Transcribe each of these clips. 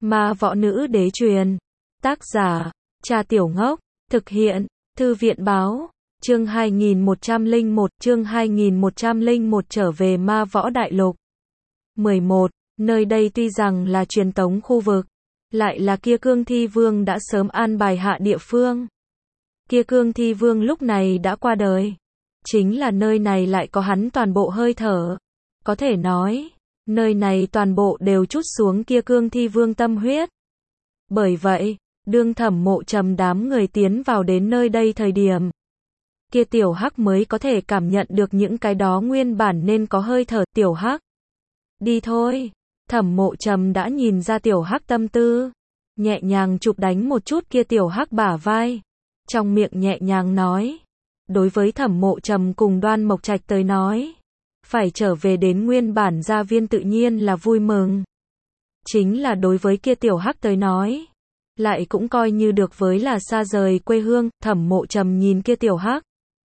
Ma võ nữ đế truyền. Tác giả, Cha Tiểu Ngốc. Thực hiện, Thư viện báo. Chương 2101, chương 2101 trở về Ma Võ Đại Lục. 11. Nơi đây tuy rằng là truyền tống khu vực, lại là kia Cương Thi Vương đã sớm an bài hạ địa phương. Kia Cương Thi Vương lúc này đã qua đời. Chính là nơi này lại có hắn toàn bộ hơi thở. Có thể nói, nơi này toàn bộ đều trút xuống kia Cương Thi Vương tâm huyết. Bởi vậy, đương Thẩm Mộ Trầm đám người tiến vào đến nơi đây thời điểm, kia Tiểu Hắc mới có thể cảm nhận được những cái đó nguyên bản nên có hơi thở. Tiểu Hắc, đi thôi. Thẩm Mộ Trầm đã nhìn ra Tiểu Hắc tâm tư, nhẹ nhàng chụp đánh một chút kia Tiểu Hắc bả vai, trong miệng nhẹ nhàng nói. Đối với Thẩm Mộ Trầm cùng Đoan Mộc Trạch tới nói, phải trở về đến nguyên bản gia viên tự nhiên là vui mừng. Chính là đối với kia Tiểu Hắc tới nói, lại cũng coi như được với là xa rời quê hương. Thẩm Mộ Trầm nhìn kia Tiểu Hắc,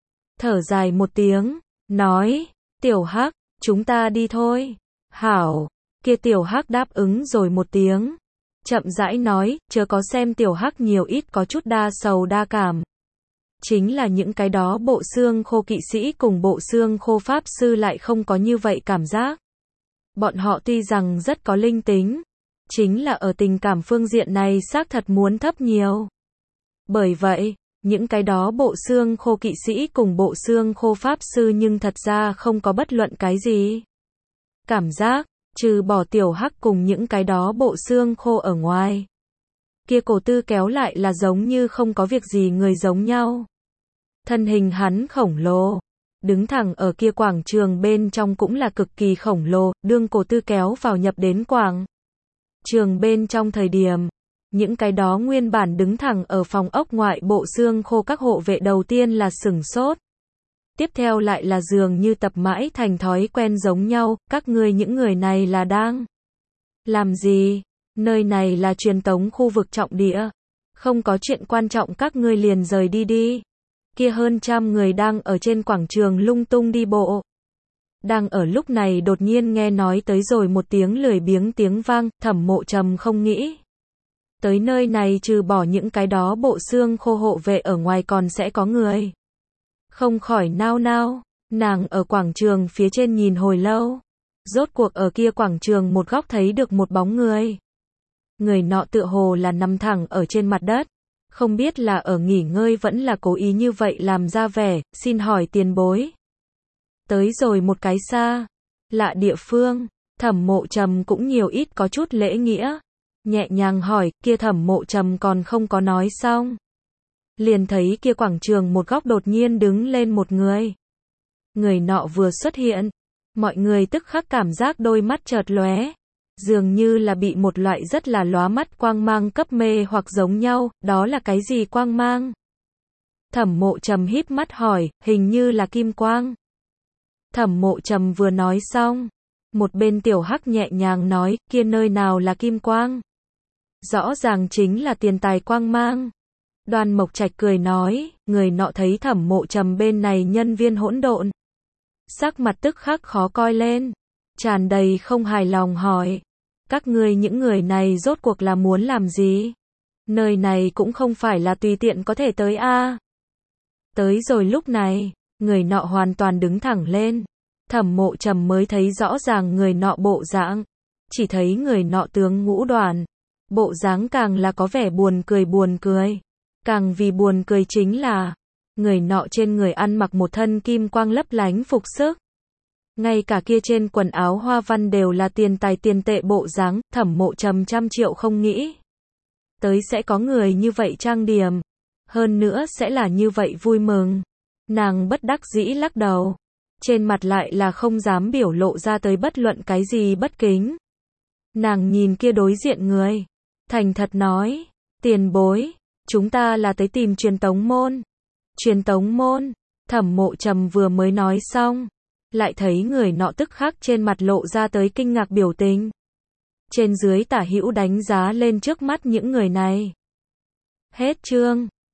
thở dài một tiếng, nói, Tiểu Hắc, chúng ta đi thôi. Hảo. Kia Tiểu Hắc đáp ứng rồi một tiếng, chậm rãi nói, chớ có xem Tiểu Hắc nhiều ít có chút đa sầu đa cảm. Chính là những cái đó bộ xương khô kỵ sĩ cùng bộ xương khô pháp sư lại không có như vậy cảm giác. Bọn họ tuy rằng rất có linh tính, chính là ở tình cảm phương diện này xác thật muốn thấp nhiều. Bởi vậy, những cái đó bộ xương khô kỵ sĩ cùng bộ xương khô pháp sư nhưng thật ra không có bất luận cái gì cảm giác, trừ bỏ Tiểu Hắc cùng những cái đó bộ xương khô ở ngoài. Kia Cổ Tư Kéo lại là giống như không có việc gì người giống nhau. Thân hình hắn khổng lồ, đứng thẳng ở kia quảng trường bên trong cũng là cực kỳ khổng lồ. Đương Cổ Tư Kéo vào nhập đến quảng trường bên trong thời điểm, những cái đó nguyên bản đứng thẳng ở phòng ốc ngoại bộ xương khô các hộ vệ đầu tiên là sửng sốt. Tiếp theo lại là dường như tập mãi thành thói quen giống nhau. Các ngươi những người này là đang làm gì? Nơi này là truyền tống khu vực trọng địa, không có chuyện quan trọng các ngươi liền rời đi đi. Kia hơn trăm người đang ở trên quảng trường lung tung đi bộ. Đang ở lúc này đột nhiên nghe nói tới rồi một tiếng lười biếng tiếng vang. Thẩm Mộ Trầm không nghĩ tới nơi này trừ bỏ những cái đó bộ xương khô hộ vệ ở ngoài còn sẽ có người. Không khỏi nao nao, nàng ở quảng trường phía trên nhìn hồi lâu, rốt cuộc ở kia quảng trường một góc thấy được một bóng người. Người nọ tựa hồ là nằm thẳng ở trên mặt đất, không biết là ở nghỉ ngơi vẫn là cố ý như vậy làm ra vẻ. Xin hỏi tiền bối. Tới rồi một cái xa lạ địa phương, Thẩm Mộ Trầm cũng nhiều ít có chút lễ nghĩa, nhẹ nhàng hỏi. Kia Thẩm Mộ Trầm còn không có nói xong, liền thấy kia quảng trường một góc đột nhiên đứng lên một người. Người nọ vừa xuất hiện, mọi người tức khắc cảm giác đôi mắt chợt lóe, dường như là bị một loại rất là lóa mắt quang mang cấp mê hoặc giống nhau. Đó là cái gì quang mang? Thẩm Mộ Trầm híp mắt hỏi. Hình như là kim quang. Thẩm Mộ Trầm vừa nói xong, một bên Tiểu Hắc nhẹ nhàng nói, kia nơi nào là kim quang? Rõ ràng chính là tiền tài quang mang. Đoan Mộc Trạch cười nói. Người nọ thấy Thẩm Mộ Trầm bên này nhân viên hỗn độn, sắc mặt tức khắc khó coi lên, tràn đầy không hài lòng hỏi, các ngươi những người này rốt cuộc là muốn làm gì? Nơi này cũng không phải là tùy tiện có thể tới a. Tới rồi lúc này, người nọ hoàn toàn đứng thẳng lên. Thẩm Mộ Trầm mới thấy rõ ràng người nọ bộ dạng, chỉ thấy người nọ tướng ngũ đoàn, bộ dáng càng là có vẻ buồn cười. Càng vì buồn cười chính là, người nọ trên người ăn mặc một thân kim quang lấp lánh phục sức. Ngay cả kia trên quần áo hoa văn đều là tiền tài tiền tệ bộ dáng. Thẩm Mộ Trầm trăm triệu không nghĩ tới sẽ có người như vậy trang điểm, hơn nữa sẽ là như vậy vui mừng. Nàng bất đắc dĩ lắc đầu, trên mặt lại là không dám biểu lộ ra tới bất luận cái gì bất kính. Nàng nhìn kia đối diện người, thành thật nói, tiền bối, chúng ta là tới tìm truyền tống môn. Truyền tống môn? Thẩm Mộ Trầm vừa mới nói xong, lại thấy người nọ tức khắc trên mặt lộ ra tới kinh ngạc biểu tình. Trên dưới tả hữu đánh giá lên trước mắt những người này. Hết chương.